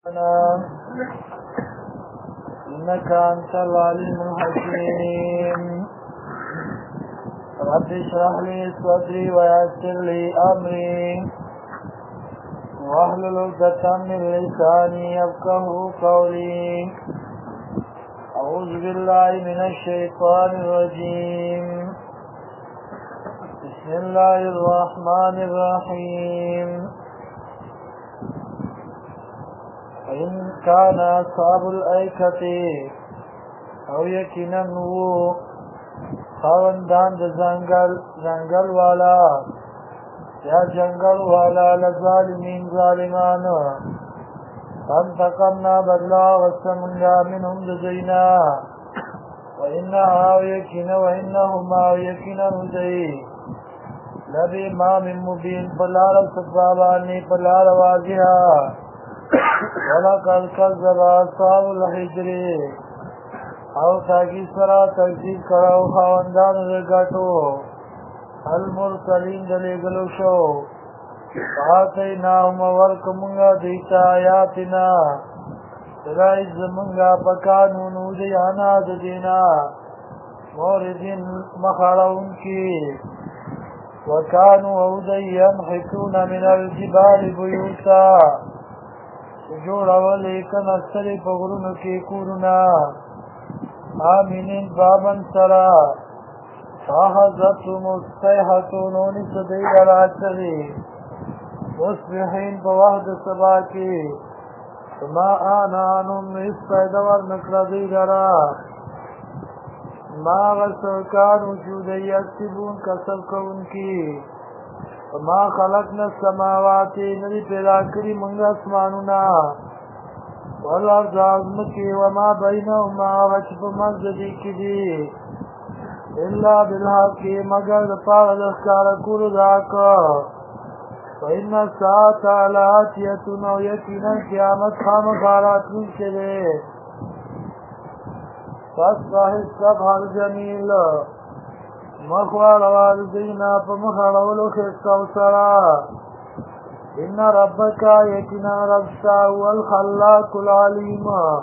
إنك أنت العليم الحكيم رب اشرح لي صدري ويسر لي أمري واحلل عقدة من لساني يفقهوا قولي أعوذ بالله من الشيطان الرجيم بسم الله الرحمن الرحيم فإن كان أصحاب الأيكة أو يكنا نو خاوندان د زنگل والا یا جنگل والا لظالمین ظالمان فانتقمنا بدلا غسمنگا منهم دزینا وإنها أو يكنا وإنهما أو يكنا نزي لبي ما من مبين فلال سباباني فلال واضحا ولقد كذب أصحاب الحجر او تاکی سرا تکذیب کراو خواندان رگاتو المرسلین دلیگلو شو فاتیناهم ورکمونگا دیتا آیاتنا سرائز زمونگا پکانونو دیانا دینا موردین مخارون کی وکانو اودی ینحتون من الجبال بیوتا جوڑ اولی کن اکثر پغرونو کی کورنا آمینین بابن سرا فاحظتهم الصیحة نونی صدیل العشری مصبحین بوحد سبا کی فما آنانم اس پیدور نکردی لرا ما غسرکانو چودی یکسبون کسب کون کی فما خلقنا السماواتی ندی پیدا کری منگا اسمانونا والارض عظمکی وما بینهما وچپ مزدی کدی الا بالحق مگر دپاغ دخکار کولو داکا فإن الساعة لآتیتنا و یقینا قیامت خامخارات من کده فاصبح الصبح الجمیل مخوار والدینا پا مخارولو خستو سرا إن ربك يكنا ربسا هو الخلاق العليم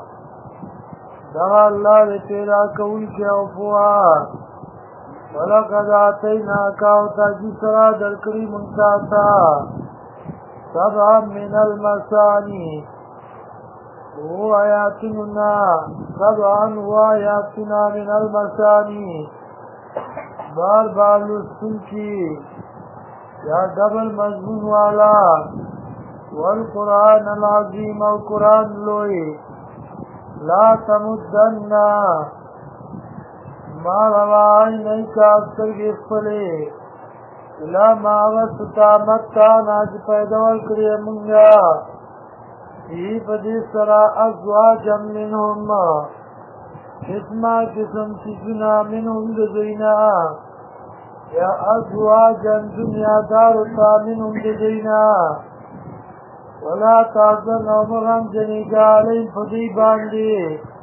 دغا الله دي پیدا کون کے افوا ولقد آتيناك وتاجي سرا درکری منتاتا سبعا من المثاني وآياتنا من المثاني بار بار لسن کی یا ڈبل مضمون والا والقرآن العظیم و قرآن لوئی لا تمدننا ما روائی نہیں کا اکثر گفلے لا ماغستا مکتانا جی پیدول کریے منگا ای پدی سرا ازواجا منہم قسمہ قسم چیزنا منہم دزینا یا ازواجا دنیا دارتا منهم دجینا ولا تعذن عمران جنیگا علیم فضی باندی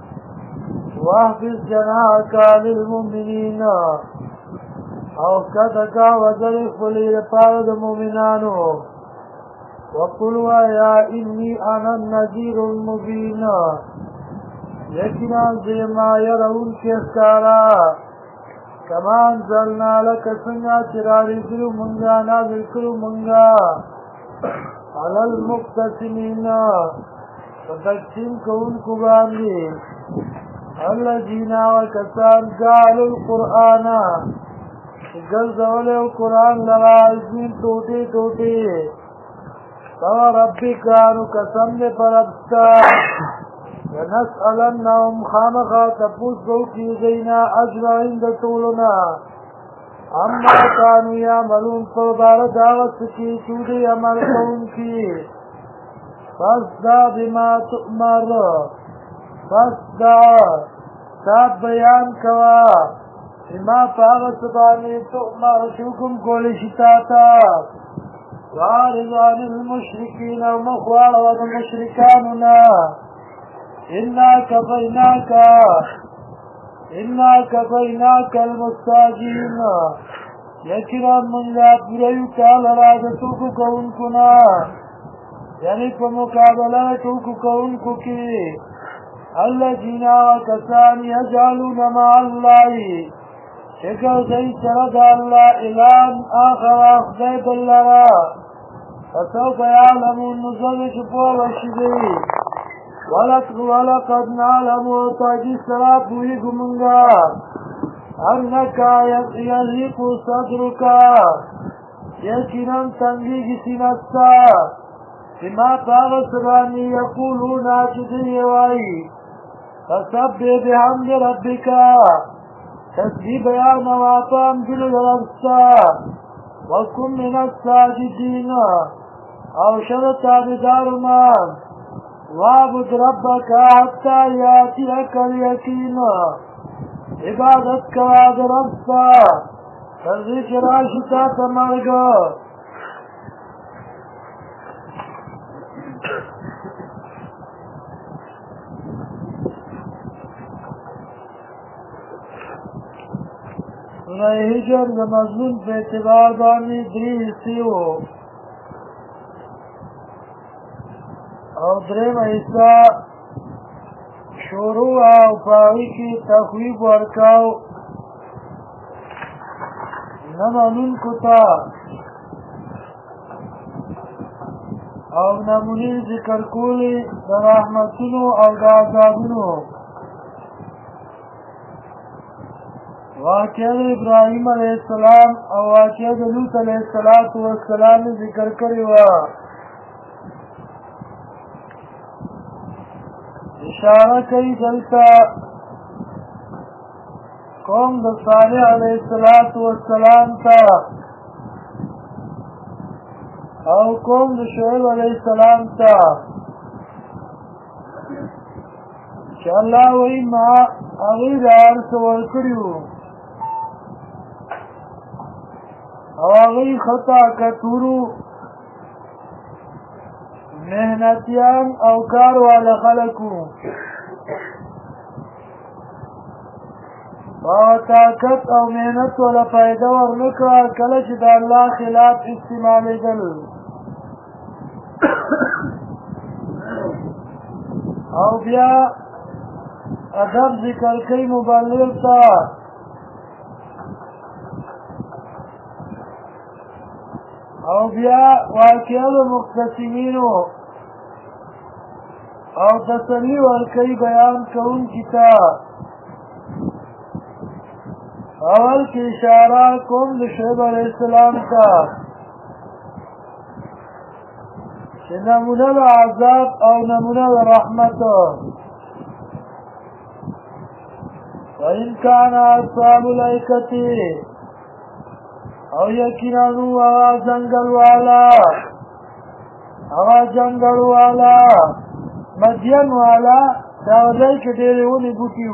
واحفظ جناحکا للمؤمنین او کدکا وزرف لپارد مومنانو وقلوا یا انی انا النذیر المبین یکنا زیما یرون کسکارا کما انزلنا لک سنگا چراری کرو منگا نازل کرو منگا علی المقتسمین فتقسیم کون کو باندی الذین وکسان جعلوا القرآن گلزولے قرآن لرا عزمین ٹوٹے ٹوٹے سوا ربی کانو قسم دے پر ابستا ونسألنهم خامخا تپوس بو کی غینا اجرائن دا طولنا اما کانو یعملون فبار داغت کی چودی عمل کون کی فاسدا بما تؤمر فاسدا تاب بیان کوا بما فاغت بانی تؤمر شوکم کولی شتاتا وعارض عن المشرکین ومخوار والمشرکاننا إنا كفيناك المستاجين يكرا من لا بريك على رادتك كونكنا یعنی په مقابله ټوکو کوونکو کې الذین کسان یجعلون مع الله چې ګرځوي سره د الله اله آخر خدای بل لره فسوف یعلمون نو زه چې پوه به شي ولقد نعلم تاجی سرا پوئیگو منگا انکا یضیق صدرکا یقیناً تنگی کی سینستا بما پاغسرانی یقولون آجدی وائی فسبح بحمد ربکا تسبیح بیان واپام جلد ربستا وکم من الساجدین او شرط تابدارنا وعبد ربك حتى ياتيك اليقين عبادت کرا د رب تا ترځي چې راشي تا ته مرګ سورہ هجر د مضمون په اعتبار باندې درې حصې وو او دریم حصہ شروع او پاوی کی تخویب ورکاو نمانون کتا او نمونی ذکر کولی در رحمتونو او در عذابونو واقعہ ابراہیم علیہ السلام او واقعہ لوط علیہ السلام ذکر کری وا اشارہ کئی دلتا قوم د صالح علیہ السلام تا او قوم د شعیب علیہ السلام تا چې الله وی ما هغوی د ارث ورکړي او هغوی خطا کټورو محنتیان او کار والا خلقو طاقت او محنت والا فائدہ ورنکړه کله چې د الله خلاف استعمالیدل او بیا ادب ذکر کوي مبلغ ته او بیا واقعه د مختصمینو او تسلی ورکوي بیان کوونکي ته اول کې اشاره کوم د شعیب علیہ السلام ته چې نمونه د عذاب او نمونه د رحمت وإن كان أصحاب الأيكة او یقینانو آغا جنگل والا مدین والا داودائی که دیره ونی بوٹیو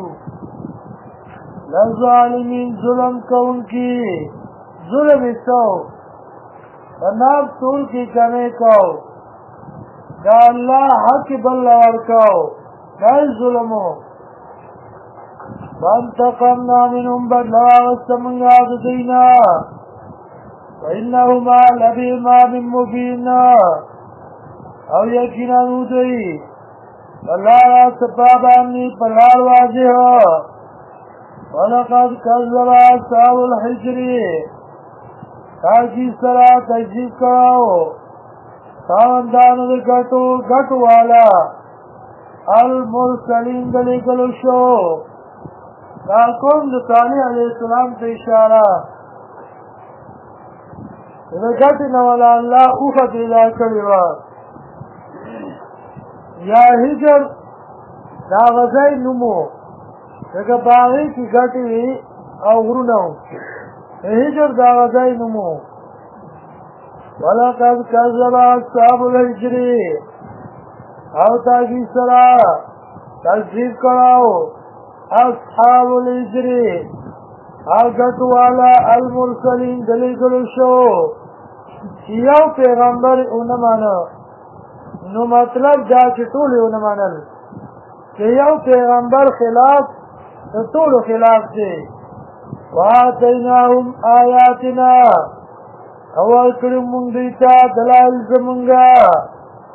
لظالمین ظلم کون کی ظلم سو ناب طول کی کنے کو دا اللہ حق بلور کو دا ظلمو فانتقمنا منهم بدلا واستمنگا دینا فإنهما لبإمام مبين او یقینانو دوی اللہ را سبابانی پلار واضح ولقد کذب اصحاب الحجر تاکی سرا تجزیب کراو خاندانو د گٹو والا المرسلین دلی گلو شو دا قوم د صالح علیہ السلام ته اشاره د ګټې نه ولا الله اوښه پیدا کړې وه یا هجر دا غځی نوم و لکه په هغې کې ګټې وي او غرونه و هجر دا غځی نوم و ولقد کذب اصحاب الحجر او تاکي سره تکذیب کړو اصحاب الحجر آگت والا المرسلین دلیگلو شو یو پیغمبر اونمانا نو مطلب دا چی طولی اونمانل چی یو پیغمبر خلاف طولو خلاف دی وآتیناهم آیاتنا اول کرم منگ دیتا دلائل زمنگا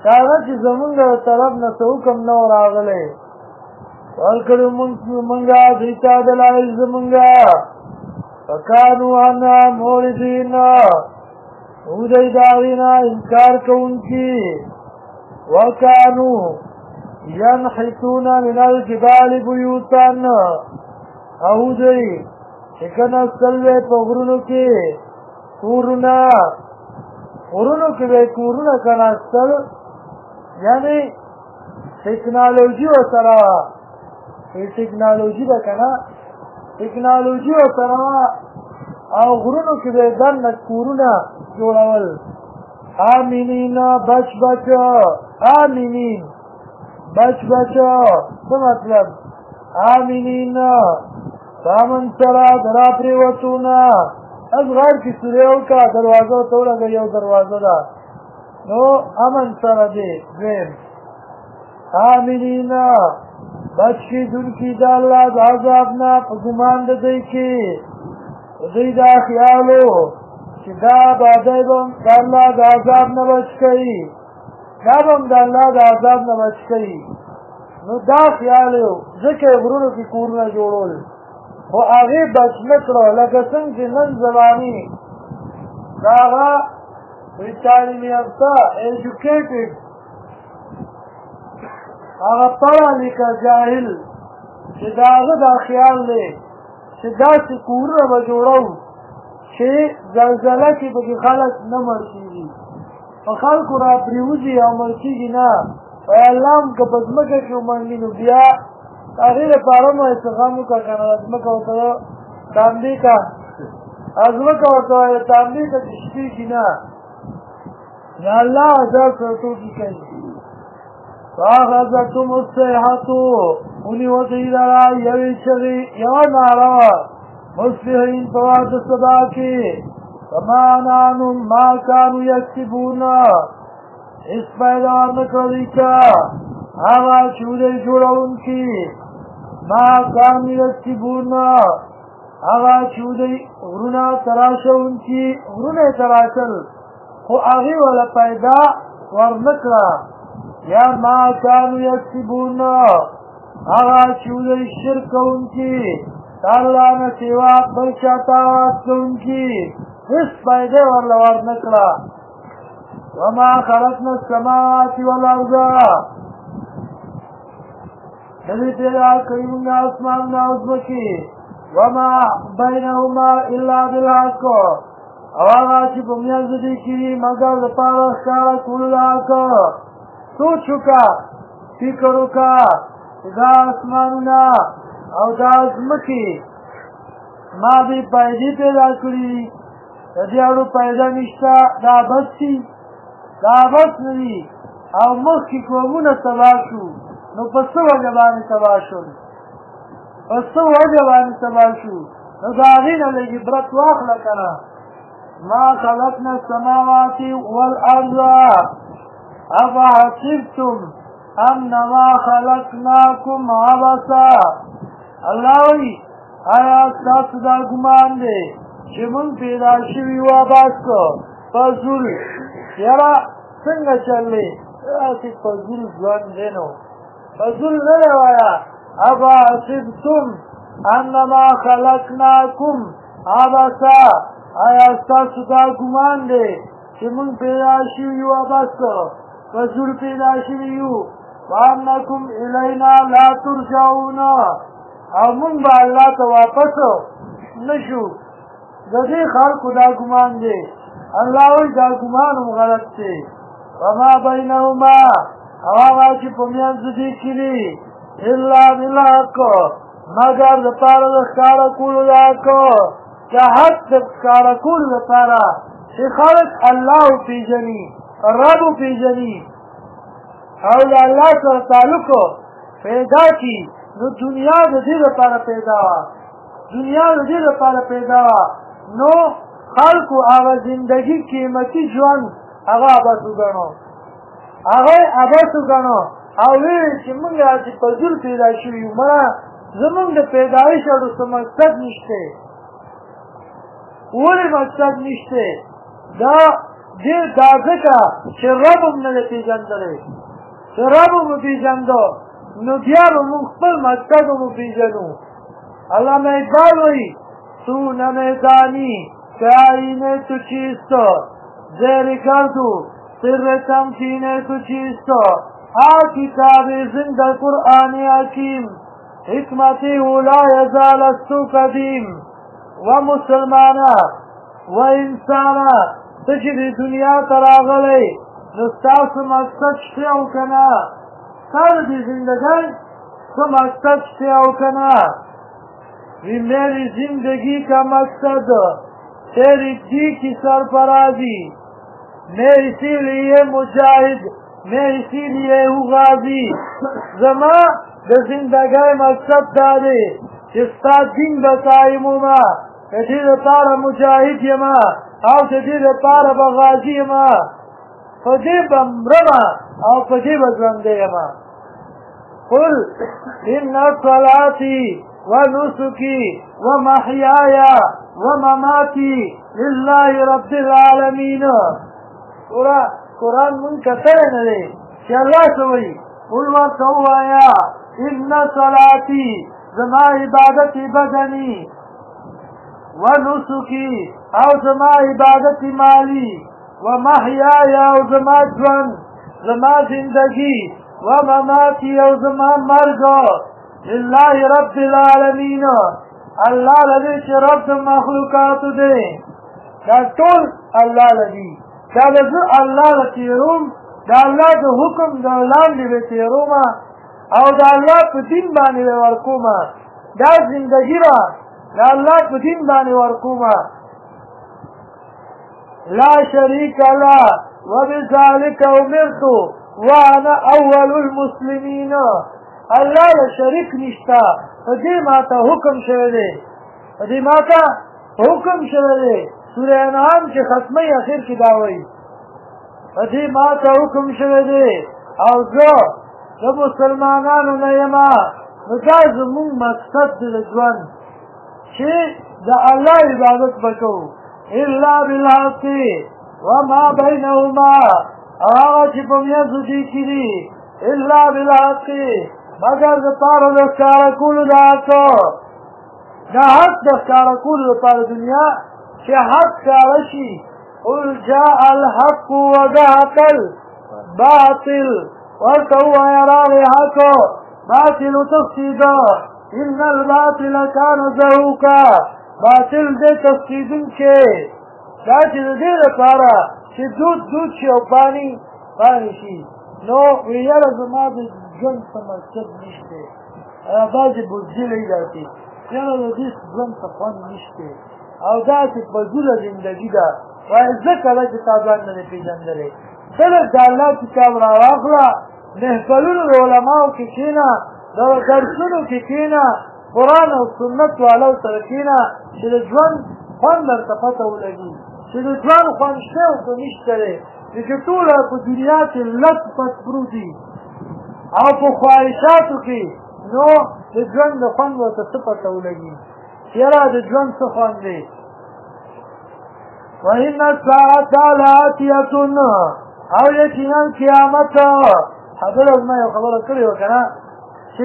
هغه چې زمونږ طرف نه څه حکم نه و راغلی ورکړو مونږه دوی ته دلایل زمونږه فکانو عنا معرضین او دوی د هغې نه انکار کوونکي وکانو ینحتون من الجبال بیوتا او دوی چې کېناستل وی په غرونو کې کورونه غرونو کې به کورونه کېناستل یعنی ټکنالوژي ورسره وه ټکنالوژي ده که نه ټکنالوژي ورسره وه او غرونو کې به دننه کورونه جوړول آمینین بچ بچ آمینین بچ بچ څه مطلب آمینین دامن سره درا پریوتونه از غار کې سوری وکړه دروازه ورته ولګه یو دروازه ده نو امن سره دی دویم آمینین بچ کېدونکي د الله د عذاب نه په ګمان د دوی کې دوی دا خیالو چې دا به دی به د الله د عذاب نه بچ کوي دا به هم د الله د عذاب نه بچ کوي نو دا خیال یو ځکه یې غرونو کې کورونه جوړول خو هغې بچ نه کړه لکه څنګه چې نن زمانې د هغه تعلیم یافته ایجوکیټډ هغه پړه لیکه جاهل چې د هغه دا خیال دی چې داسې کورونه به جوړو چې زلزله کې پکې خلک نه مړ کېږي په خلکو را پرېوځي او مړ کېږي نه وایي الله هم که په ځمکه کې ومنډي نو بیا هغې لپاره مو استغام وکړه که نه ځمکه ورته تانبې کړه ځمکه ورته وایي تانبې کړه چې شپېږي نه یا الله عذاب سره ټوکې کوي فاخذتهم الصيحة ونیوه دوی لره یوې چغې یوه ناره وه مصبحین په وخت د سبا کې فما عنهم ما كانوا یکسبون هېڅ پیدا ورنه کړه دوی ته هغه چې دوی جوړونکي ما كانوا یکسبون هغه چې دوی غرونه تراشونکي غرونه یې تراشل خو هغې وله پیدا ورنه کړه یا ما كانوا یکسبون هغه چې دوی شرک کوونکي د الله نه سوا بل چا ته اواز کوونکي هېڅ پیدا یې ورله ورنه کړه وما خلقنا السماوات والارض دې پیدا کړي موږ اسمانونه او ځمکې وما بینهما الا بالحق او هغه چې په میانځ دې کې مګر دپاره ښکاره کولو د حق سوچ وکړه فکر وکړه چې دا اسمانونه او دا ځمکې ما دې پیدې پیدا کړي د دې اړو پیدا نشته دا بس دي دا بس نه دي او مخکې قومونه تباه شو نو په څه وجه باندې تباه شول په څه وجه باندې تباه شو نو د هغې نه لږ عبرت واخله که نه ما خلقنا السماوات والارض افحسبتم انما خلقناکم عبثا الله وایي آیا ستاسو دا ګمان دی چې موږ پیدا شوي وو عبث په زور یاره څنګه چل دی داسې په زور ژوند دی نو په زور نه دی وایه افحسبتم انما خلقناکم عبثا آیا ستاسو دا ګمان دی چې موږ پیدا شوي وو عبث په زور پیدا شوي یو وانکم الینا لا ترجعون او موږ به الله ته واپس نه شو د دې خلکو دا ګمان دی الله وایي دا ګمان هم غلط دی وما بینهما او هغه چې په میانځ دې کې دي الا بالحق مګر دپاره د ښکاره کولو د حق د حق د ښکاره کولو دپاره چې خلک الله وپېژني رب وپېژني او د الله سره تعلق پیدا کړي نو دنیا د دې لپاره پیدا وه دنیا د دې لپاره پیدا وه نو خلکو هغه زندګي قیمتي ژوند هغه عبث وګڼو هغه عبث وګڼو او ویل چې موږ چې په زور پیدا شوي یو مړه زموږ د پیدایش اړو څه مقصد نشته ولې مقصد نشته دا ډېر دا ځکه چې رب هم نه دی پېژندلی چې رب هم وپېژنده نو بیا به موږ خپل مقصد هم وپېژنو علامه اقبال وایي تو نمیدانی که آیینه تو چیست زیر گردو سر تمکین تو چیست کتاب زنده قرآن حکیم حکمتی اولا یزال است قدیم و مسلمانه و انسانه ته چې د دنیا ته راغلی نو ستاسو مقصد شته او که نه ستا د دې زندګۍ څه مقصد شته او که نه وی میری زندگی کا مقصد تیری دی کی سرفرازی میں اسی لیے مجاہد میں اسی لیے ہوں غازی زما د زندګۍ مقصد دا دی چې ستا دین به قایمو ما د دې لپاره مجاهد یم او د دې لپاره به غازي یم په دې به مرم او په دې به ژوندی یم قل ان صلاتي ونسكي ومحياي ومماتي لله رب العالمين قرآن من کتره نه دی چې الله څه وایي قل ورته ووایه ان صلاتي زما عبادت بدني ونسكي او زما عبادت مالی ومحياي او زما ژوند زما زندگی ومماتي او زما مرګ لله رب العالمین الله لدی چې رب مخلوقات دی دا ټول الله لدی دا زه الله لتیروم دا الله د حکم د لاندې به تیروم او دا الله په دین باندې ورکوم دا زندگی را دا الله په دین باندې ورکوم لا شریک له وبذلك امرت وانا اول المسلمین الله له شریک نشته په دې ماته حکم شوی دی په دې ماته حکم شوی دی سوره انعام چې ختمه اخر کې دا وایي په دې ماته حکم شوی دی او زه د مسلمانانو نه یم نو دا زمونږ مقصد دی د ژوند چې د الله عبادت وکړو الا بالحق وما بینهما هغه چې په میانځو دې کې دي الا بالحق مگر د پاره د ښکاره کولو د حق د حق د ښکاره کولو لپاره دنیا چې حق ښکاره شي قل جاء الحق وزهق الباطل ورته ووایه راغی حق باطل وتفسیده ان الباطل کان زهوقا باطل دې تفسیدونکی دا چې د دې لپاره چې دود شي او پانی شي نو ویره زما د ژوند څه مقصد نشته بعضې بزدلۍ داسې یاره د دې ژوند څه خوند نشته او داسې بزوله زندګي ده وایي زه کله چې تا ځان نه دی پېژندلی ته لږ د الله کتاب راواخله محفلونو د علماو کې کښېنه د درسونو کې کښېنه قرآن او سنت والو سره کښېنه چې د ژوند خوند درته پته ولګي چې د ژوند خوند شته او که نشته دی چې ټوله په دنیا کې لږ پس پروت دي او په خواهشاتو کې نو د ژوند د خوند ورته څه پته ولګي چې یاره د ژوند څه خوند دی وان الساعة لآتیة او یقینا قیامت حضرت ما یو خبره کړې وه که نه چې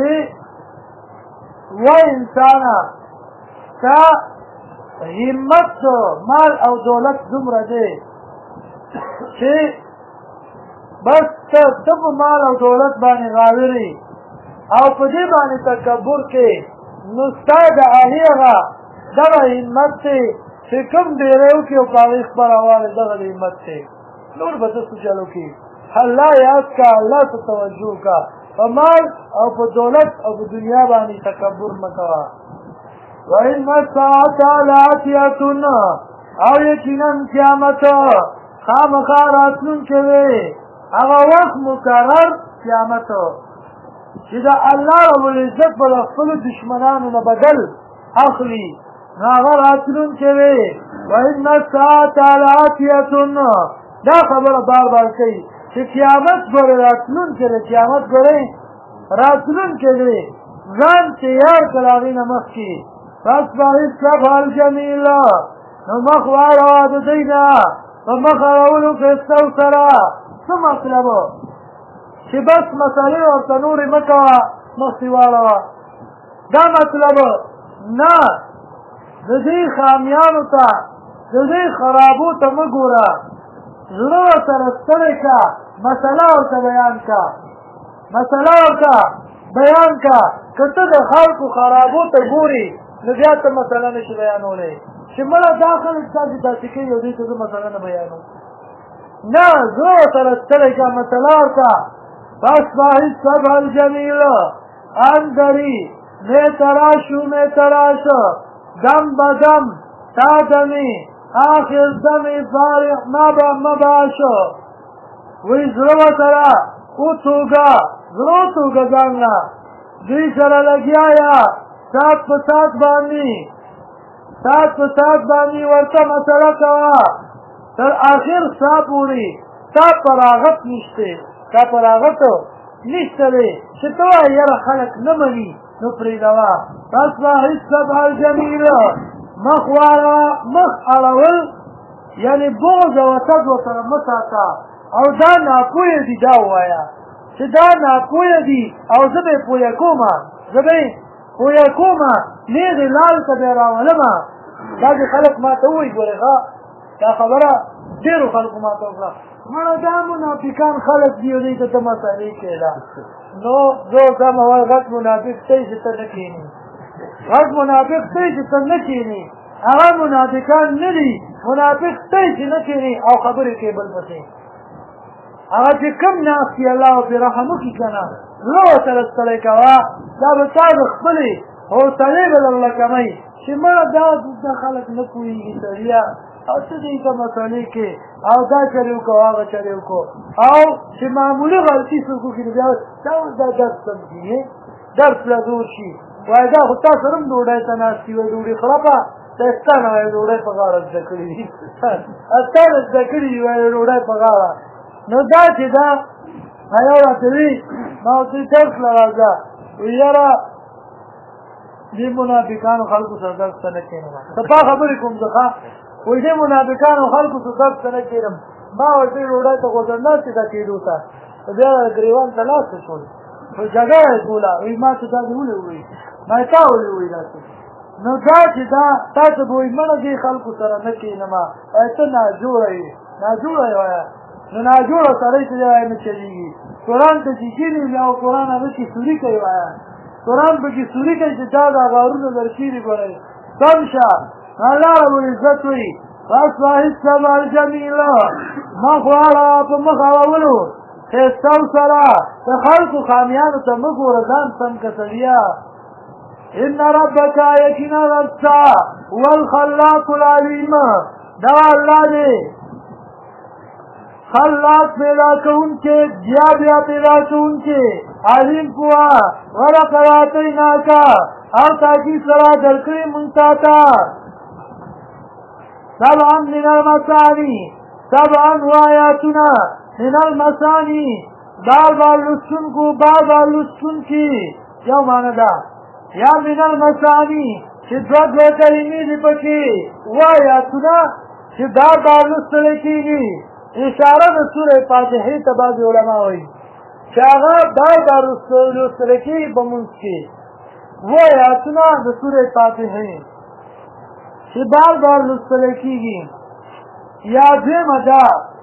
و انسانه که همت مال او دولت دومره دی چې بس ته په مال او دولت باندې غاوېرې او په دې باندې تکبر کې نو ستا د هغې هغه دغه همت دی چې کوم ډېری وکړي او په هغې خپروالی دغه د همت دی نور به ته څه چل وکړي الله یاد کا الله ته توجه کا په مال او په دولت او په دنیا باندې تکبر مه کوه وان الساعة لآتیة او یقینا قیامت خامخا راتلونکی دی هغه وخت مقرر قیامت چې د الله ربالعزت به له خپلو دشمنانو نه بدل اخلي نو هغه راتلونکی دی وان الساعة لآتیة دا خبره بار بار کوي چې قیامت ګورې راتلونکی دی قیامت ګورې راتلونکی دی ځان تیار کړه هغې نه مخکې فاصبح الصبح الجمیل نو مخ واړوه د دوی نه په مخ اړولو فیصلو سره څه مطلب چې بس مسالې ورته نورې مه کوه مخکې واړوه دا مطلب نه د دې خامیانو ته د دې خرابو ته مه ګوره زړه ورسره ستړی که مسله ورته بیان که مسله ورته بیان که که ته د خلکو خرابو ته ګورې نو بیا ته مسله نشي بیانولی چې مړه دا خلک تاسې داسې کوي او دوی ته زه مسله نه بیانوم نه زړه ورسره ستړی که مسله ورته فاصبح الصبح الجمیل اندری میں تراش دم بدم تا دمی آخر دمی فارغ مباش وی زرو ترا او توگا زرو توگا جاننا دوی سره لگیا یا سات پا سات بانی ورطا مسئلہ کوا تر آخر سا پوری تا پراغت نشتے تا پراغتو نشتلی شتوا یر خلق نمانی نو پریدوا فاصبح الصبح الجمیل مخ اړول یعنی بغض و تد و سره مساکا او دا ناپویه دی دا وایا چې دا ناپویه دی او زه به پویه کومه نیغې لال ته به راولمه بعضې خلک ما ته ووایي ګورې ښه دا خبره ډېرو خلکو ما ته وکړه مړه دا منافقان خلک دي او دوی ته ته مسالې کوې ده نو زه ورته م وایي غټ منافق ته چې ته نه کښېنې غټ منافق ته چې ته نه کښېنې هغه منافقان نه دي منافق ته چې نه کښېنې او خبرې کوې بل پسې هغه چې کوم ناست دي الله پرې رحم وکړي که نه زړه ورسره ستړی کوه دا به تا د خپلې حوصلې به درله کموي چې مړه دا خلک نه پوهېږي سړیه او څه دوی ته مسالې کې او دا چرې وکړو هغه چرې وکړو او چې معمولي غلطي څوک وکړي نو بیا دا درس سمجي درس له دور شي وایي دا خو تا سره هم ډوډۍ ته ناست وي ډوډۍ خرابه دا ستا نه وایي ډوډۍ په غاړه زده کړي دي ستا نه زده کړي دي وایي ډوډۍ په غاړه نو دا چې دا یو راته وي ما ورته درس له راځه وي یاره دې منافقانو خلکو سره درس ته نه کښېنم صفا خبرې کوم زه ښه وایي دې منافقانو خلکو سره درس ته نه کښېنم ما ورته ډوډۍ ته غوځر ناستې ده کېدو ته بیا ګرېوان ته لاستې شول خو جګړه یې کوله وایي ما ته دا دې ولې ووایي ما یې تا ولې ووایي داسې نو دا چې دا تا ته به وایي مړه دې خلکو سره نه کښېنمه وایي ته ناجوړه یې ناجوړه یې وایه نو ناجوړه سړی ته دی وایي نه چلېږي قرآن ته چې کښېني بیا او قرآن هغه کې سوري کوي وایه قرآن پکې سوري کوي چې تا دا غارونه درچېرې ګورئ سم شه الله ربالعزت وایي فاصبح الصبح الجمیل مخ واړه په مخ اړولو ښایستو سره د خلکو خامیانو ته مه ګوره ځان سم که سړیه ان ربک یقینا رب ستا والخلاق العلیم دا الله دی خلاق پیدا کوونکې بیا پیدا کوونکې علیم پوه ولقد آتیناک او تاکید سره درکړې مونږ تا ته سبعا من المثانی سبعا وآیاتنا من المثانی بار لستونکي یو معنی ده یا من المثانی چې دوه کلمې دي پکې وآیاتنا چې بار لوستلی کېږي اشاره د سورې فاتحې ته بعضې علما وایي چې هغه بار لوستلی کېږي په مونځ کې وآیاتنا د سورې فاتحې چې بار لوستلی کېږي یا دویمه ده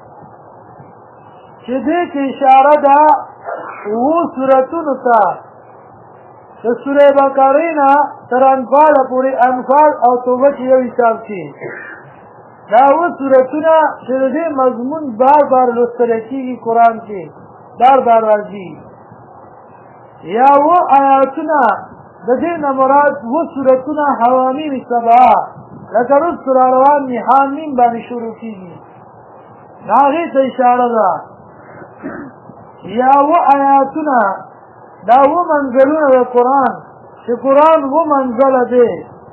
چې دې کې اشاره ده اوو سورتونو ته د سورې بقرې نه تر انفال پورې انفال او توبه چې یو حساب شي دا اووه سورتونه چې د دې مضمون بار لوستلی کېږي قرآن کې بار راځي یا اووه آیاتونه د دې نه مراد اووه سورتونه حوامیم سبعه لکه رسو را روان می حامیم باندې شروع کېږي د هغې ته اشاره ده یا اووه آیاتونه دا اووه منزلونه د قرآن چې قرآن اووه منزله دی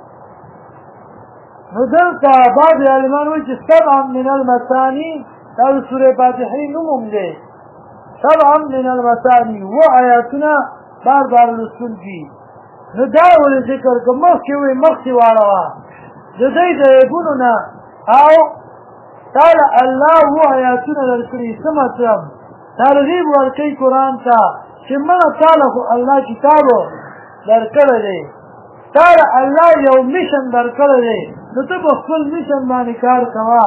نو دلته بعضې عالمان وایي چې سبعا من المثاني دا د سورې فاتحې نوم هم دی سبعا من المثاني اووه آیاتونه بار لوستونکي نو دا ولې ذکر که مخکې وایي مخکې واړوه د دوی د عیبونو نه او تعالی الله و آیاتونه درکړي څه مطلب ترغیب ورکړي قرآن ته چې مړه تعالی خو الله کتابو درکړی دی تعالی الله یو میشن درکړی دی نو ته په خپل میشن باندې کار کوه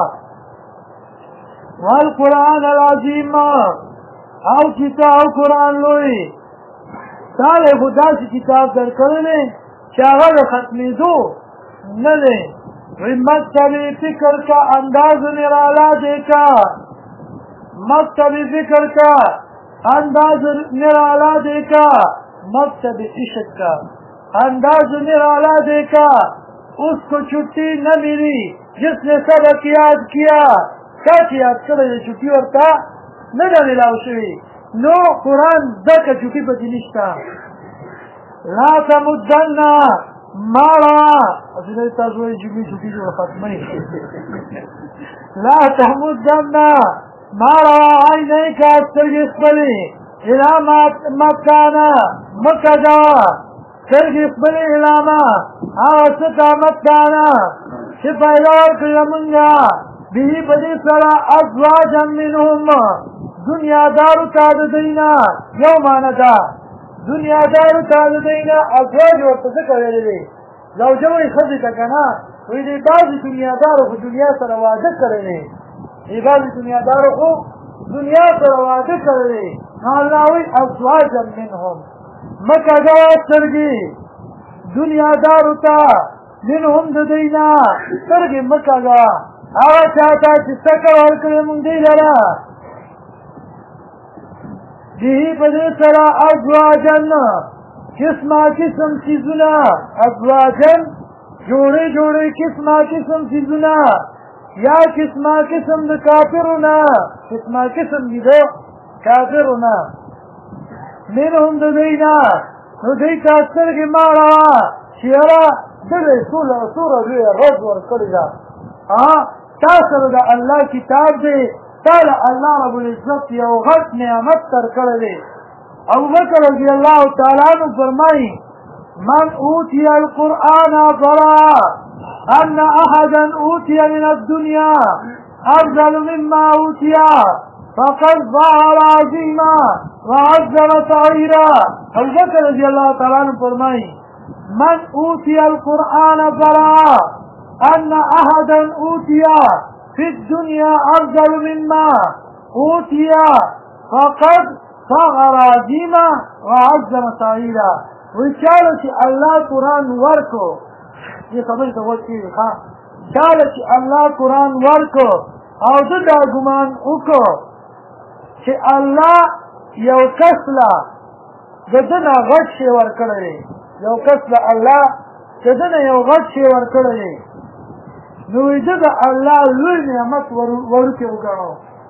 والقرآن العظیم او کتاب قرآن لوی تعالی خو داسې کتاب درکړی دی چې هغه د ختمېدو نه دی مکتبی فکر کا انداز نرالا دیکھا مکتبی فکر کا انداز نرالا دیکھا مکتبی عشق کا انداز نرالا دیکھا اس کو چھٹی نہ ملی جس نے سبق یاد کیا کیا یاد کرے چھٹی ورتا نہ ملاو شوی نو قرآن دکا چھٹی پتی نشتا لا تمدنا مارا اصلی تازوی جمعی چھوٹی جو ختمی لا تمدنا مارا عینی کا سرگس بلی علامات مکانا مکجا سرگس بلی علاما آستا مکانا شفایلار کلمنگا بھی بدی سرا ازواجا منهم دنیا دارو تاددینا یومانتا دنیا دارو تازدینا ازواج ورته ذکر ویلی زوجوی خزی تا کنا ویلی بعضی دنیا دارو خو دنیا سر واده کرلی بعضی دنیا دارو خو دنیا سر واده کرلی نالاوی ازواجا منهم مکا جواب سرگی دنیا دارو تا منهم ددینا سرگی مکا جواب آغا چاہتا چی سکر ورکلی من دی لرا دیہی بدے سرا ازواجن قسمہ قسم چیزنا ازواجن جوڑے جوڑے قسمہ قسم چیزنا یا قسمہ قسم دا کافرنا قسمہ قسم دی دو کافرنا منهم ددینا نو دیتا اکثر کی مارا شیرا دلے سورا روی رد ورکڑی دا تاثر دا اللہ کتاب دے تعالی اللہ رب العزت یو غٹ نعمت تر کردے ابو بکر رضی اللہ تعالیٰ عنہ فرمائی من اوتی القرآن فرا ان احدا اوتی من الدنیا افضل مما اوتی فقد ظهر عظیما وعزم صغیرا ابو بکر رضی اللہ تعالیٰ عنہ فرمائی من اوتی القرآن فرا ان احدا اوتی في الدنيا أفضل مما أوتي فقد صغر عظيما وعظم صغيرا وچالو چې الله قرآن ورکو یہ خبر ته وکی ها چالو چې الله قرآن ورکو او دا ګمان وکړو چې الله یو کس لا دنه غټ شی ورکړي یو کس لا الله دنه یو غټ شی ورکړي نو دا الله لوی نعمت ورکه وګڼو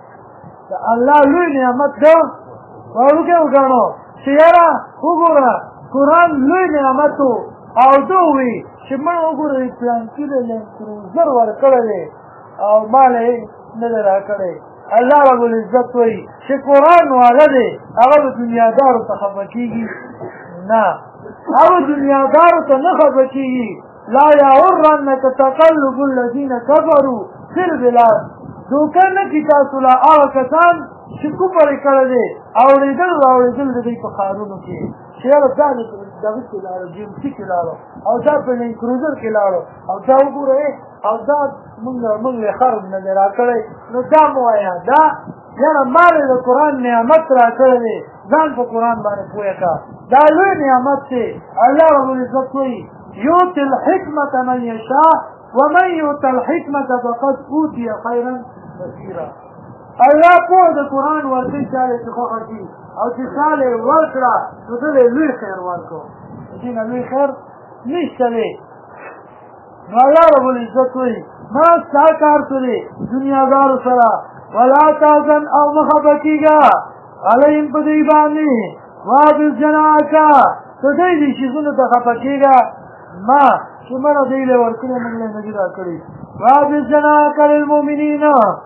دا الله لوی نعمت دا ورکه وګڼو چې یاره وګوره قرآن لوی نعمت او دوی چې موږ وګورو پلان کې له کروزر ورکړلې او مال نه راکړې الله رب العزت وایي چې قرآن والا دی هغه د دنیادارو څخه خفه کېږي نه هغه دنیادارو ته نه خفه کېږي لا يغرنك تقلب الذين كفروا في البلاد دوکه نه کی تاسو لا هغه کسان چې کفر کړی دی اورېدل د دوی په ښارونو کې چې هغه ځان دغه کې لاړو جیمسي کې لاړو او دا په لین کروزر کې لاړو او دا وګورئ او دا موږ یې خرب نه دی راکړی نو دا مو وایه دا یاره مال د قرآن نعمت راکړی دی ځان په قرآن باندې پوهه کړه دا لوی نعمت دی الله رب العزت وایي يؤتي الحكمة من يشاء ومن يؤت الحكمة فقد أوتي خيرا كثيرا الله پوه د قرآن ورکړي چاله چې خوښه کړي او چې چاله ورکړه نو دله لوی خیر ورکړو دینه لوی خیر نشته دی نو الله رب العزت وایي ما ستا کار سره دنیادارو سره ولا تحزن او مخه بکیږه علیهم په دوی باندې واحفظ جناحک ته دوی دې شیزونو ته خفه کېږه ما چې مړه دی له ورکړې موږ له نجي راکړي واحفظ جناحک للمؤمنین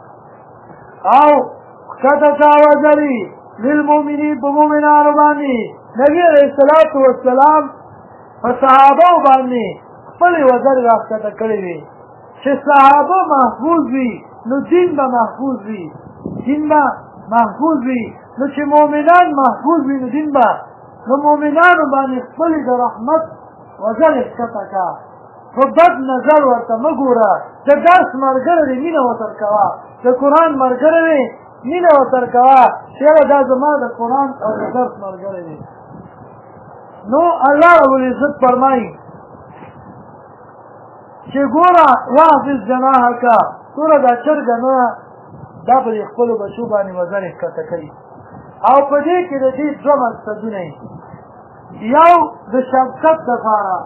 او کته تعوذری للمؤمنین په مؤمنانو باندې نبی علیہ الصلوۃ والسلام په صحابه باندې خپل وزر راکته کړی وي چې صحابه محفوظ وي نو دین به محفوظ وي، دین به محفوظ وي. نو چې مؤمنان محفوظ وي نو دین به، نو مؤمنانو باندې خپلې د رحمت وزر ښکته کړه، په بد نظر ورته مه ګوره. د درس ملګری دی مینه ورسره کوه، د قرآن ملګری دی مینه ورسره کوه چې یاره دا زما د قرآن او د درس ملګری دی. نو الله ربالعزت فرمایي چې ګوره واحفظ جناحک، ګوره دا چرګه نه دا په دې خپلو بچو باندې وزر ښکته کوي. او په دې کې د دې دوه مقصدونه یو د شفقت دپاره،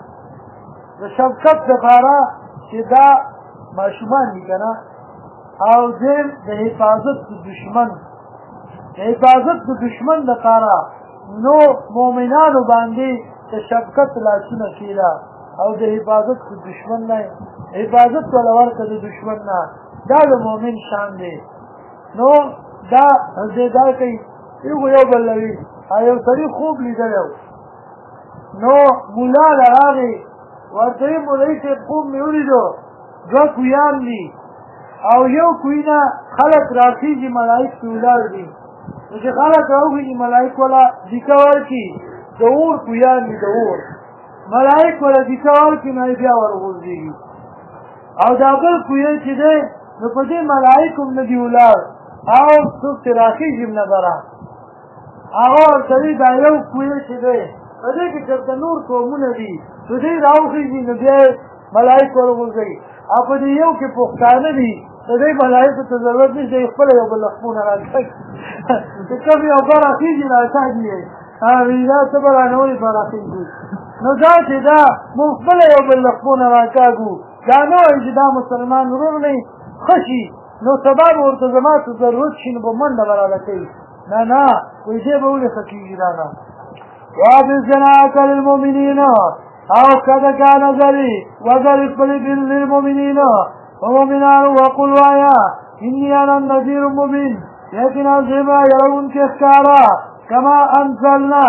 د شفقت دپاره چې دا ماشومان دي که نه، او دویم د حفاظت د دشمن، د حفاظت د دشمن دپاره. نو مؤمنانو باندې د شفقت لاسونه کېده او د حفاظت د دشمن نه، حفاظت وله ورکړه د دشمن نه. دا د مؤمن شان دی. نو دا دا کوي یو بل لوي. یو سړي خوب لیدلی و، نو ملا له راغی ورته ویې مولوي صاحب خوب مې ولیدو، دوه کویان دي او یو کوی نه خلک راخېږي ملایک پې ولاړ دي. نو چې خلک راوخېږي ملایک وله دیکه ورکړي، د اور کویان دي د اور، ملایک وله دیکه ورکړي نو بیا ورغورځېږي. او دا بل کوی چې دی نو په دې ملایک هم نه دي ولاړ او څوک ترې راخېږي هم نه بره. هغه ورته وایي دا یو کوی چې دی په دې کې چېرته نور قومونه دي نو دوی راوخېږي نو بیا یې ملایک ورغورځوي. او په دې یو کې پښتانه دي د دوی ملایکو ته ضرورت نشته، یې خپله یو بل له خپونه راکاږي چې کوم یو به راخېږي راکاږي یې دا څه به رانهولې به راخېږي. نو دا چې دا موږ خپله یو بل له خپونه راکاږو، دا نه وایي چې دا مسلمان ورور دی ښه شي نو سبا به ورته زما ته ضرورت شي نو به منډه به راله کوي. نه نه وایي دې به ولې ښه کېږي دا نه. واحفظ جناحک للمؤمنین، او کده کا نظری وزر خپلې للمؤمنین، ومؤمنانو وقل وایا انی انا النذیر المبین، یقینا زه به یرونکی ښکاره، کما انزلنا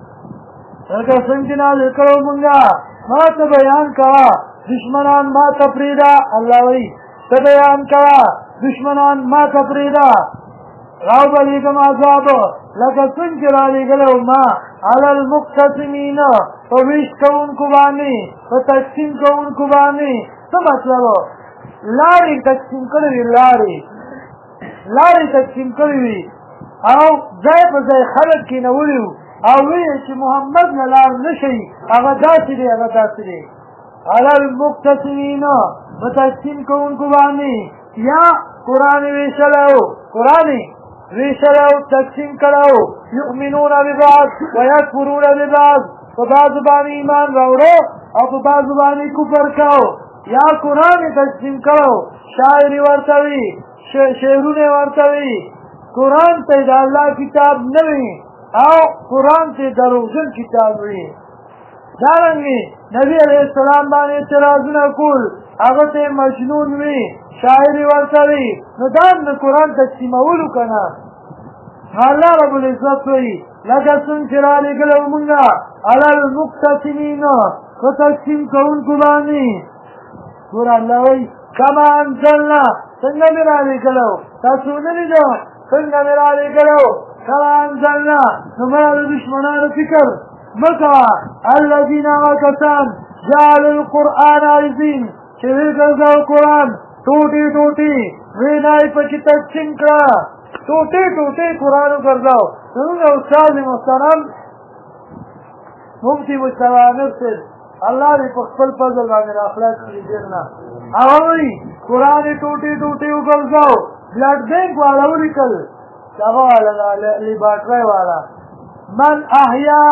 لکه څنګه نازل کړو مونږه، ما ته بیان کوه دشمنان ما ته پرېږده. الله وایي ته بیان کوه دشمنان ما ته پرېږده. راوبلېږم عذاب لکه څنګه رالېږلی وم ما علی المقتسمین، په ویش کوونکو باندې، په تقسیم کوونکو باندې. څه مطلب؟ لارې تقسیم کړې وي، لارې تقسیم کړې وي او ځای په ځای خلک کېنولي وو او ویې چې محمد نه لار نه شي، هغه داسې دی هغه داسې دی. علی المقتسمین، په تقسیم کوونکو باندې. یا قرآن ویشلی و، قرآن ویشلی و تقسیم کړی و، یؤمنون ببعض ویکفرون ببعض، په بعضو باندې ایمان راوړو او په بعضو باندې کفر کو. یا قرآن تقسیم کړو، شاعري ورته وي، شعرونه ورته وي. قرآن ته د الله کتاب نه وي او قرآن ته دروغجن کتاب وي. دارنګې نبي علیه السلام باندې اعتراضونه کول، هغه ته مجنون وي، شاعري ورته وي. نو دا د قرآن تقسیمولو که نه. الله رب العزت وایي لکه څنګه چې رالېږلی وو مونږه علی المقتسمین، په تقسیم کوونکو باندې. ګوره الله وایي کما انزلنا، څنګه مې رالېږلی وو تاسو ونه لیده څنګه مې رالېږلی وو کما انزلنا. نو مه د دشمنانو فکر مه کوه. الذین هغه کسان جعلوا القرآن عظیم چې وګرځاو قرآن ټوټې ټوټې، وینا یې پکې تقسیم کړه، ټوټې ټوټې قرآن وګرځاو. زموږ استاد محترم مفتي مجتبی عامر صاحب الله دې په خپل فضل باندې راخلاص کړي ډېر نه، هغه وایي قرآن یې ټوټې ټوټې وګرځاو. بلډ بینک والا ولیکل، هغه والا لیبارټرۍ والا، من احیا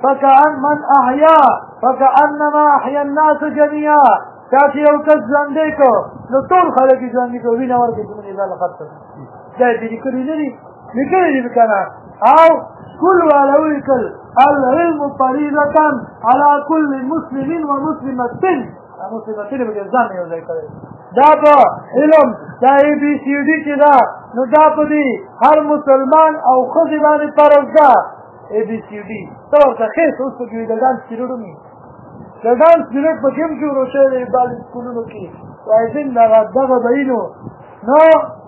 فکأنما احیا الناس جميعا. چا چې یو کس ژوندی کو نو ټول خلک یې ژوندي کو، وینه ورکړي چې مونږ یې ځان ختم دا یې لیکلي نه دي، لیکلي دي که نه. او سکول والا ولیکل العلم فریضة على كل مسلم ومسلمة، مسلمتين به ځان یو ځای کړی. دا په علم دا ABCD چې ده نو دا په دې هر مسلمان او ښځې باندې فرض ده. ABCD ته ورته خېس اوس پکې د ډانس پیریډ هم وي، د ډانس پیریډ پکې هم جوړ شوی دی بعضې سکولونو کې. وایي دغه به وي نو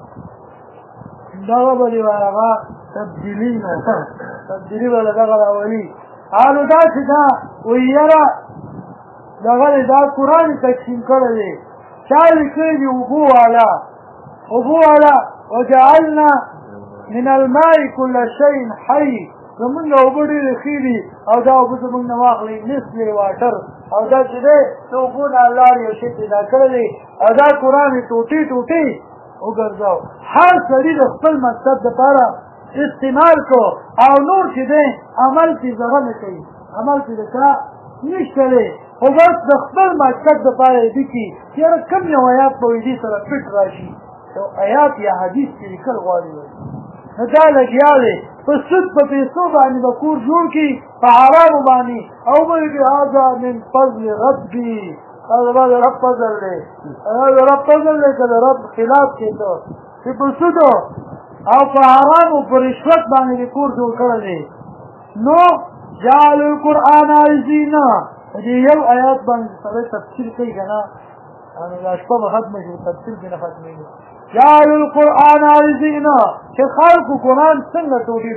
دغه به دې هغه تبدیلي نه تبدیلي به له دغه راولي حالو دا چې دا وایي یاره دغه دا قرآن تقسیم کړی دی چا لیکلی دي اوبو والا وجعلنا من الماء كل شيء حي زمونږ اوبه ډېرې ښې دي او دا اوبه زمونږ نه واخلئ مثل واټر او دا چې دی د اوبو نه الله یو شی پیدا کړی دی او دا قرآن یې ټوټې وګرځاو هر سړي د خپل مقصد دپاره استعمال کو او نور چې دی عمل کې زغه نه کوي عمل کې د چا نشته دی خو بس د خپل مقصد دپاره یې لیکي چې یاره کوم یو آیات به وي دې سره فټ راشي یو آیات یا حدیث کې لیکل غواړي نو دا لګیا دی په سود په پیسو باندې به کور جوړ کړي په حرامو باندې او به وي هذا من فضل ربي هذا به د رب فضل دی دا د رب فضل دی که د رب خلاف کېده چې په سودو او په حرامو په رشوت باندې د کور جوړ کړی دی نو جعل القرآن عزینا دې یو آیات باندې سړی تفسیر کوي که نه دا شپه به ختمه شي تفسیر پرې نه ختمېږي جعل القرآن عزینا چې خلکو قرآن څنګه ټوټې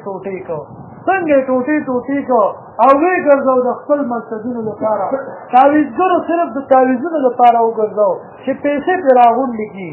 کو او وی ګرځو د خپل مقصدونو لپاره تعویذګرو صرف د تعویذونو لپاره وګرځو چې پیسې پرې راغونډې کړي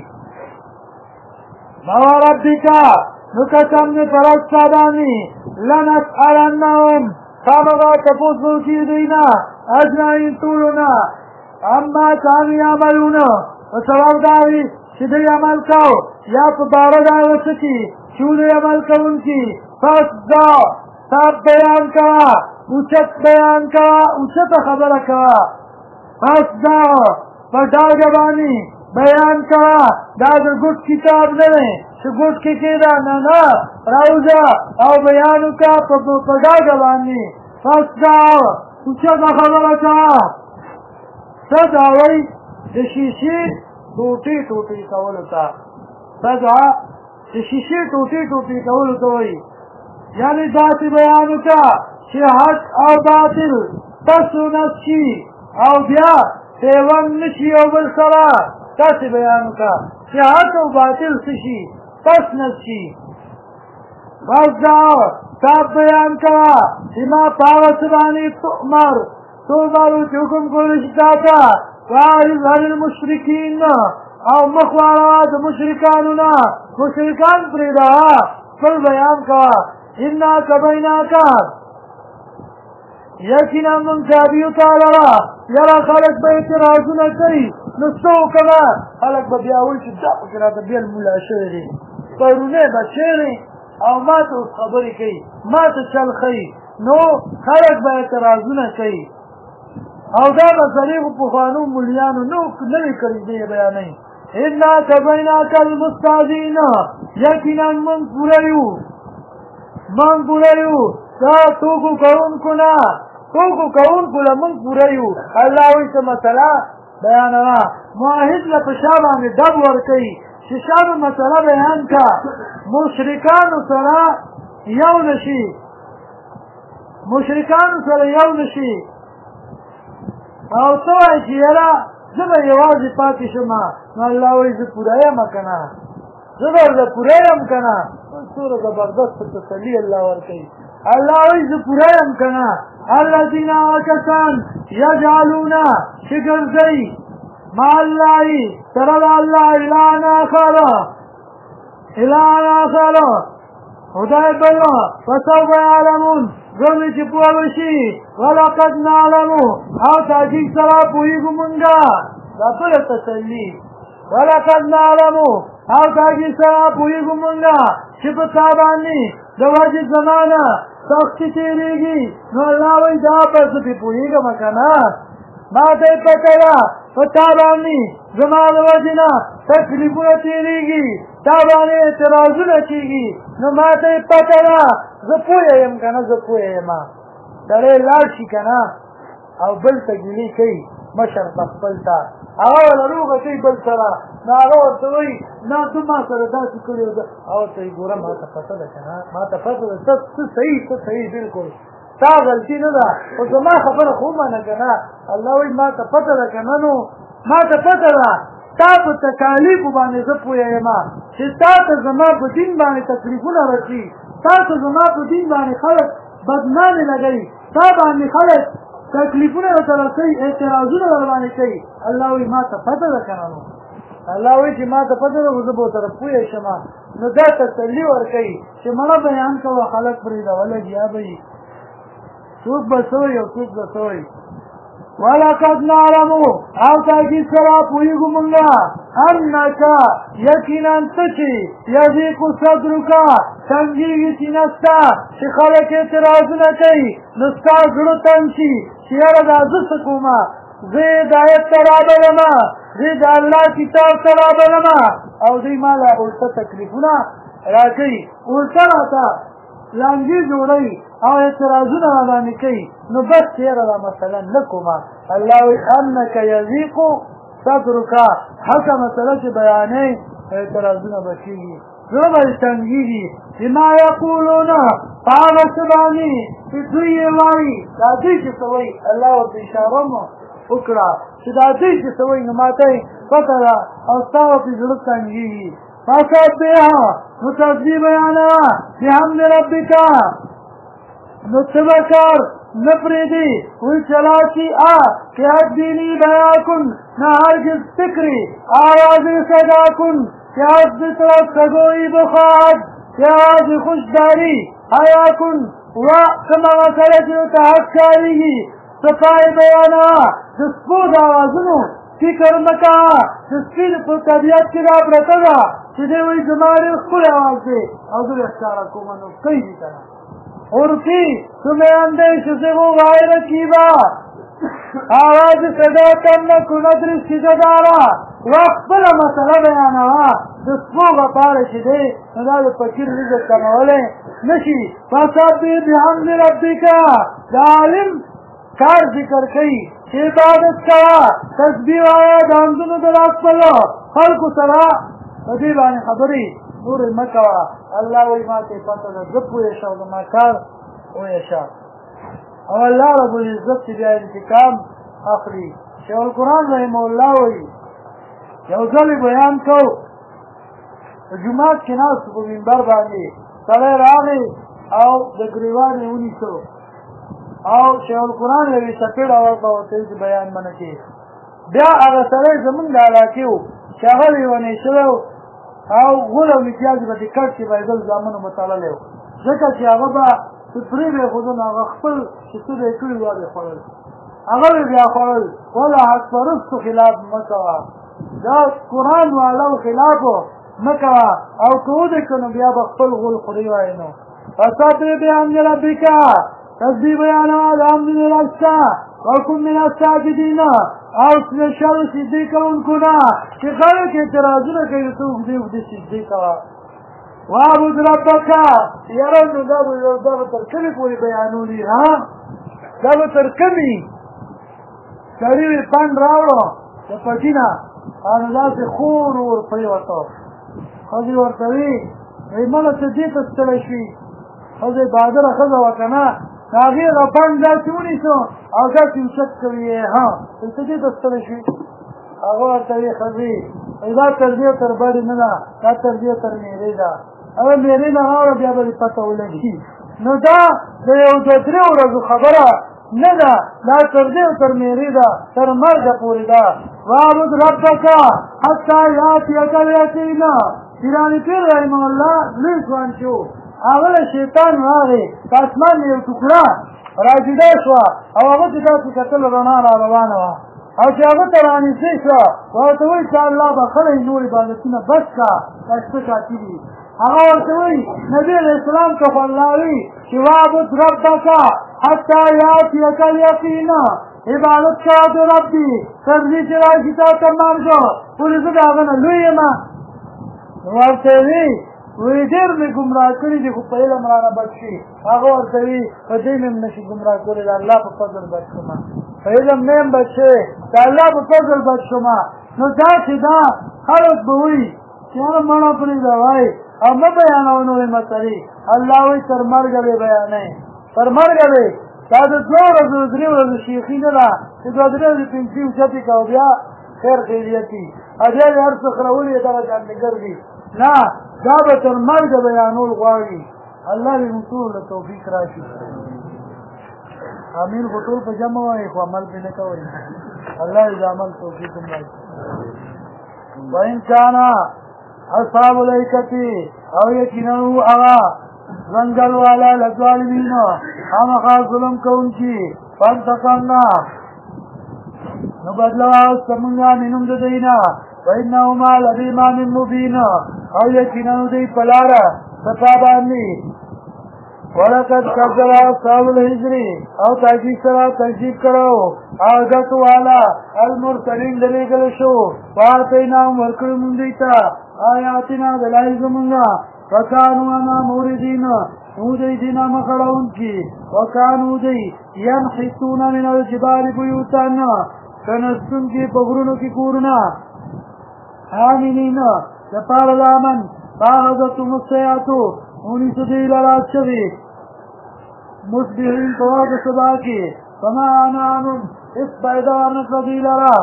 ما ربک نو قسم دې پر ستا باندې لنسألنهم خامخا تپوس به وکړي دوی نه اجمعین ټولو اما کانو یعملون په سبب دا وي چې دوی عمل کو یا په باره د هغه څه کې چې دوی عمل کوونکي فاصدع صاف بیان کوه اوچت بیان کوه اوچته خبره کوه فاصدع په ډاګه باندې بیان کوه دا د ګوټ کتاب نه دی چې ګوټ کې کېده نه راوځه او بیان وکړه په ډاګه باندې فاصدع اوچته خبره کوه صدع وایي د شیشې ټوټې کولو ته صدع د شیشې ټوټې کولو ته وایي یعنی داسې بیان وکړه چې حق او باطل تاسو نشي او بیا پیوند نشي او بل سره داسې بیان وکړه چې حق او باطل څه شي پس نشي فاصدع صاف بیان کوه چې ما په هغه څه باندې تؤمر چې حکم کولی شي تا ته واعرض عن المشرکین او مخ واړوه د مشرکانو نه مشرکان پرېږده خپل بیان کوه انا کبیناکه یقینا موږ تابع تا لره یاره خلک به اعتراضونه کوي نو څه وکړه خلک به بیا وایي چې دا پکې راته بېل ملا شوی دی پرونی بچی دی او ما ته اوس خبرې کوي ما ته چل ښیي نو خلک به اعتراضونه کوي او دا مسلې خو پخوانو مولیانو نوې کړي دی بیانوي انا کبیناک المستهزئین یقینا موږ پوره یو دا ټوکو کوونکو له موږ پوره یو الله وایي څه مسله بیانوه معاهد له په شا باندې ډب ورکوي چې شا به مسله بیان کا مشرکانو سره یو نشي او څه وایي چې یاره زه به یوازې پاتې شم نو الله وایي زه پوره یم که نه زه درته پوره یم که نه څومره زبردست تسلي الله ورکوي الله وایي زه پوره یم که نه الذین هغه کسان یجعلون چې ګرځوي مع الله سره د الله الها آخر خدای بل فسوف یعلمون زمې چې پوه وشي ولقد نعلمو او تحقیق سره پوهېږو مونږه دا بله تسلي ولقد نعلمو او تحقیق سره پوهېږو مونږه چې په تا باندې د وجې زما نه سختي تېرېږي نو الله وایي دا پس پې پوهېږم که نه ما ته یې پته ده په تا باندې زما د وجې نه تکلیفونه تېرېږي تا باندې اعتراضونه کېږي نو ما ته یې پته ده زه پوه یم که نه زه پوه یم سړی لاړ شي که نه او بل ته ګیلې کوي مشر ته خپل ته هغه وله روغه کوي بل سره نو هغه ورته وایي نه ته ما سره داسې کړي هغه ورته وایي ګوره ما ته پته ده که نه ما ته پته ده ته صحیح بلکل تا غلطي نه ده خو زما خبره خو ومنه که نه الله وایي ما ته پته ده که نه نو ما ته پته ده تا په تکالیفو باندې زه پوهېږم چې تا ته زما په دین باندې تکلیفونه رسي، تا ته زما په دین باندې خلک بدنامې لګوي، تا باندې خلک تکلیفونه ورته رسوي، اعتراضونه ورباندې کوي. الله وایي ما ته پته ده که نه نو الله وایي چې ما ته پته ده، زه به ورسره پوه شم. نو دا تسلي ورکوي چې مړه بیان کوه خلک پرېږده ولګیا به وي، څوک به څه وایي او څوک به څه وایي. ولقد نعلم او تاکید سره پوهېږو مونږه انک یقینا ته چې یضیق صدرک تنګېږي سینه ستا چې خلک اعتراضونه کوي، نو ستا زړه تنګ شي چې یاره دا زه څه کومه، زه هدایت ته رابلمه، زه د الله کتاب ته رابلمه او دوی ما له الټه تکلیفونه راکوي، الټه راته لانجې جوړوي او اعتراضونه راباندې کوي. نو بس یاره دا مثلا نه کومه. الله وایي انک یضیق صدرک، هغه مسله چې بیانوي اعتراضونه به کېږي، زړه به دې تنګېږي. بما یقولون په هغه څه باندې چې دوی یې وایي، دا دوی چې څه وایي الله ورته اشاره مو وکړه چې دا دوی چې څه وایي نو ما ته یې پته ده او ستا ورته زړه تنګېږي. فسبح نو تسبیح بیانوه بحمد ربک، نو څه به کار نه پرېږدي وایي چلاچی که حد بینی بیا کن نه هرگز فکری آواز صدا کن که از طرف سگویی بخواهد که آواز خوشداری حیا کن و کما مسئله چې ورته حق ښکارېږي صفای بیانوه د سپو د آوازونو فکر مه کوه، د سپي په طبیعت کې دا پرته ده چې دی وایي زما ډېر ښکلی آواز دی او زه یې ښکاره کومه نو کوي دي که نه. عرفی تمہیں اندیش سے وہ غائر کیبا آواز صدا کم نہ کندر سجا دارا وقت بلا مسئلہ بیانوا دسپو غپار شدے ندال پکر رزق کنولے نشی فسبی بحمد ربکا دالم کار ذکر کئی عبادت کرا تسبیح آیا دامدن دلاس پلو خلق سرا فدیبانی خبری نور مکوا. الله وی ما ته پته ده زه پوه شم زما کار ویشه او الله رب العزت چې بیا انتقام اخلي. شیخ القرآن رحمه الله وی یو ځل بیان کو په جومات کې ناست په منبر باندې سړی راغی او د ګریوان یې ونیسو او شیخ القرآن یوې څپېړه ورته ورته چې بیان منه کې. بیا هغه سړی زمونږ د علاقې و چې هغه لیونی شوی او غول او امتیاز به دې کټ کې بایبل زامنو مطالعه و ځکه چې هغه به سپرې به خو نه هغه خپل چې څه به یې کړي وه به خوړل هغه به بیا خوړل. وله حق پرستو خلاف مه کوه، دا قرآن والو خلاف مه کوه او که ودرېږه نو بیا به خپل غول خوري وایي. نو فسبح بحمد ربک تسبیح بیانوه د حمد رب څخه وکن من الساجدین او سپېشل سجدې کوونکو نه چې خلک اعتراضونه کوي ته اوږدې اوږدې سجدې کوه. واعبد ربک یاره نو دا به تر کمې پورې بیانولي دا به تر کمې سړي وي پنډ راوړو د پټي نه او نو داسې خور ور پرېوته ښځې ورته وي وایي مله ته دې ته ستړی شوي ښځې بهادره ښځه وه که نه د هغې هغه پنډ داسې ونیسو او داسې اوچت کوي یې وایي ته دې ته ستړی شوي هغه ورته وي ښځې وایي دا تر دې تر بډې نه ده دا تر دې تر مېرې ده هغه مېرې نه راوړه بیا به دې پته ولګي. نو دا د یو دوه درې ورځو خبره نه ده، دا تر دې تر مېرې ده تر مرګه پورې ده. واعبد ربک حتی یاتیک الیقین. پیراني پیر رحمه الله لوی ځوان چې و هغه له شیطان راغی په اسمان نه یو ټوکړه راجدا شوه او هغه چې داسې کتل رڼا را روانه وه او چې هغه ته رانږدې شوه ورته وایي چې الله بخلی نور عبادتونه بس کړه دا شپه کافي دي. هغه ورته وایي نبي علیه السلام ته خو الله وایي چې واعبد ربک حتی یاتیک الیقین، عبادت کوه د رب دي تر دې چې راشي تا ته مرګ پورې زه د هغه نه لوی یم. ورته وایي وی ډېر مې ګمراه کړي دي خو په علم رانه بچ شي. هغه ورته وي په دې مې هم نشي ګمراه کړی د الله په فضل بچ شوم، په علم نه یم بچ شوی د الله په فضل بچ شوم. نو داسې دا خلک به وایي چې هغه مړه پرېږده وایي او مه بیانوه نورې مسلې. الله وایي تر مرګه به بیانوي تر مرګه به. دا د دوه ورځو درې ورځو شیخي نه ده چې دوه درې ورځې پنسي اوچتې که او بیا خیر خیریتي اجل هر څه خرولې دغه باندې ګرځي نه دا به تر مرګه بیانول غواړي الله دې موږ ټول له توفیق راشي امین خو ټول په جمع وایي خو عمل پې نه کوئ الله دې د عمل توفیق هم راشي وإن كان أصحاب الأيكة أو يكنوا أغا زنجل والا لظالمين خامخا ظلم كونكي فانتقمنا نبدلوا استمنا منهم ددينا وإنهما لبإمام مبين أو يكنوا دي فلارا ستاباني ولقد كذب أصحاب الحجر او تاکید سره تکذیب کړو هغه والا المرسلین دلیږل شو واتینا ورکړو مونږ دیتا آیاتنا دلایل زمونږه فکانو انا موردین نو دی دینا مخړون کی وکانو دی ينحتون من الجبال بيوتنا کنستون کی پغرونو کی کورنا آمینین دپار دامن باغذتم السیاتو اونی سدیل راتشوی مصبحین فواد صدا کی فما آنانم اس بیدار نسدیل را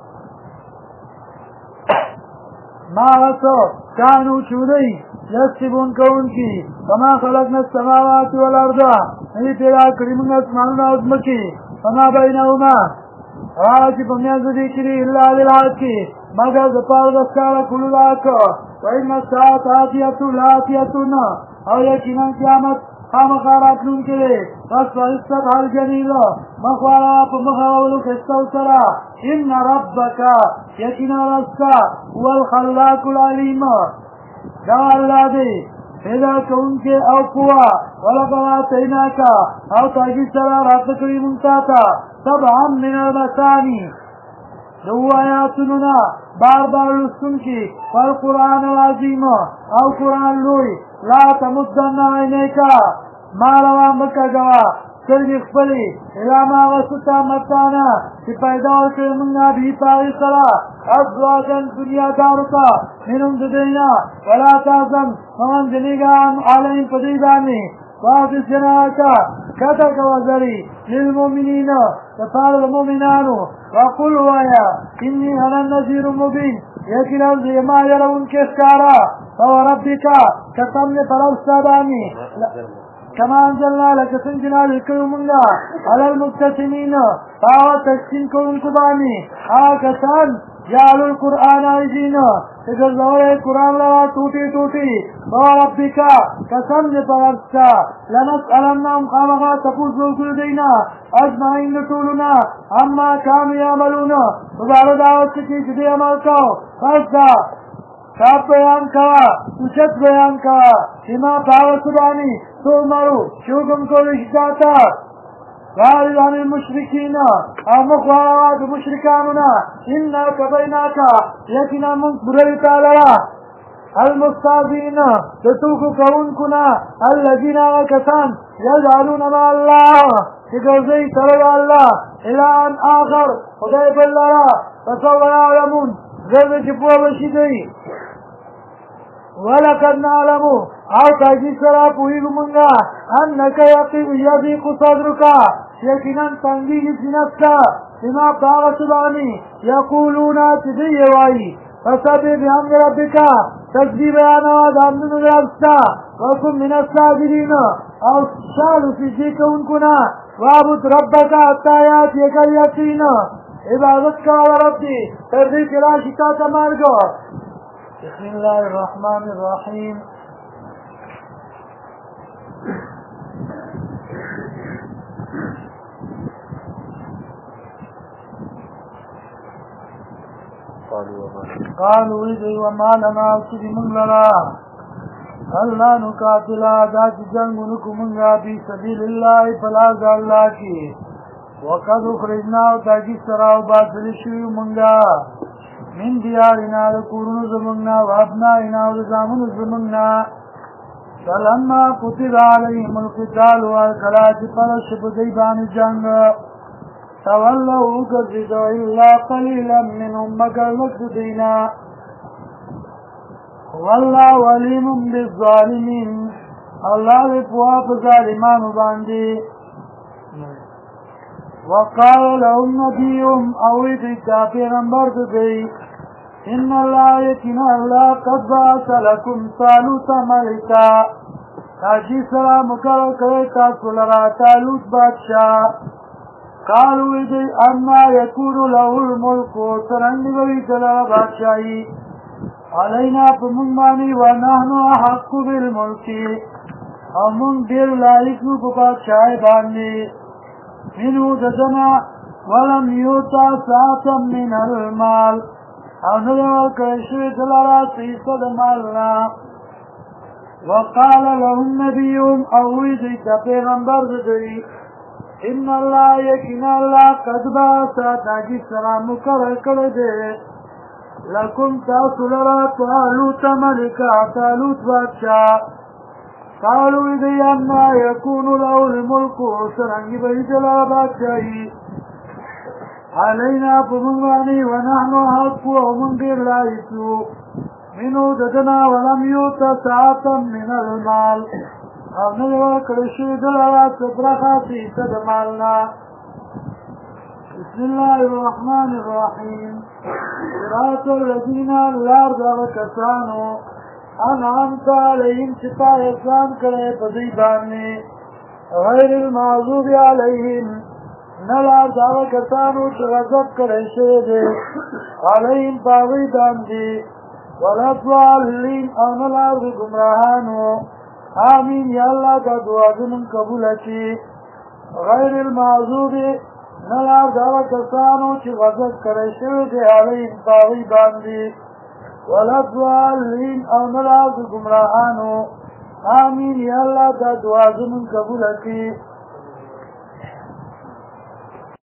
ما غصو کانو چودئی یستبون کون کی فما خلقنا السماوات والارض نهی پیدا کرمون اسمانونا ازمکی فما بینهما راکی پمیاز دیکری اللہ دلات کی مگر دپار دستار کلولاکو وإن الساعة آتية لا آتية او یقینا قیامت خامخارات لون کړي بس وایستت حال جمیل مخوارا په مخاولو کستو سرا ان ربک یقینا رسکا هو الخلاق العلیم دا الله دی پیدا کوونکی او قوا ولقد آتیناک او تاکید سره راته کړي مونږ ته سبعا من المثانی دو آیاتنا بار بار لستن کی والقرآن العظیم او قرآن لوی لا تمدن عینیکا مالوان بکا گوا سرگی خپلی الاما غسطا متانا چی پیدا ورکر منگا بھی پاگی سرا ازواجن دنیا دارکا منم ددینا ولا تازم ممن جنیگا علیم پدیدانی واضح جناکا کتک وزری للمؤمنین تفعل المؤمنانو وقل وایا انی انا النذیر مبین یقینا ما يرون کسکارا فوربکا قسم نے پرستا بانی كما انزلنا لك سنجنا لكلمنا على المقتسمين فهو تقسيم كون كباني آكسان جعلوا القرآن عزينا تجزور القرآن لها توتي توتي فوربك قسم لپرستا لنسألنهم خامغا تفوزوا كل دينا اجمعين لطولنا اما كانوا يعملون فبعد دعوت کی جدی عمل کو فاسدا صاف بیان کوا اوچت بیان کوا سما باوسبانی تو مرو شوکم کو رشداتا غالب عن المشركين او مخوارات مشركاننا انا كبيناك يكنا منصبر تعالى المستاذين تسوق كونكنا الذين كسان يجعلون مع الله تجوزي ترى الله الى ان اخر خدای بالله فسوف يعلمون غير جبوا بشدي ولقد نعلم او تاجی سرا پوئیگو منگا انکا یضیق صدرکا یقینا تنگیگی سینستا بما باغسبانی یقولون تدی وائی فسبی بحمد ربکا تسبیح بیانوا دامن ربستا وکم من الساجدین او شالو سجدی کونکنا وابد ربکا اتایات یکل یقین عبادت کا وربی تردی کراشتا تمارگو بسم الله الرحمن الرحيم قالوا إذا وما لنا سبي من لنا ألا نقاتل ذات جنگنكم منها في سبيل الله فلا زال لكي وقد أخرجنا وتاكي سراو باطل شوي منها من دیارنا لکورن زمنگنا وابنائنا ولزامن زمنگنا فلما قتل علیهم القتال والکلاج پرش بدیبان جنگ تولوا گرزدو الا قلیلا منهم مگر مقصدینا والله علیم بالظالمین اللہ بپواب ظالمان باندی وقال لهم نبيهم اویدی تا پیغمبر دی ان الله یقینا الله قد بعث لكم طالوت ملکا تاجی سلام مقرر کرے تاسو لرا طالوت بادشاہ قالوا دی اما یکون له الملک سرنگ وی دلال بادشاہی علینا پمنگمانی ونحن حق بالملک امون دیر لائقو بادشاہ باندی منو ددنا ولم یوتا ساعتا من المال او ندور کرشوی دلارا سیصد مالنا وقال لهم نبیهم اوی دیتا پیغمبر دی ان اللہ یقینا اللہ قد باسا تاجی سلام مقرر کرده لکم تاسو لرا طالوت ملکا طالوت بادشاہ قالوا دی انا یکون له الملک سرنگی بہیدلا بادشاہی علینا پمنگانی ونحن حق ومن دیر لائسو منو ددنا ولم یوتا ساعتا من المال او ندور کرشوی دلارا صبرخا سیصد مالنا بسم الله الرحمن الرحیم صراط الذین الارض وکسانو انعمت علیہم چتا احسان کرے پذیبانی غیر المعذوب علیہم نلار دعوی کسانو چه غضب کرے شده علیہم پاوی باندی ولضالین او نلار دی گمراہانو آمین یا اللہ کا دعا زمن قبول کی غیر المعذوب نلار دعوی کسانو چه غضب کرے شده علیہم پاوی باندی ولضالین او نلار دی گمراہانو آمین یا اللہ کا دعا زمن قبول کی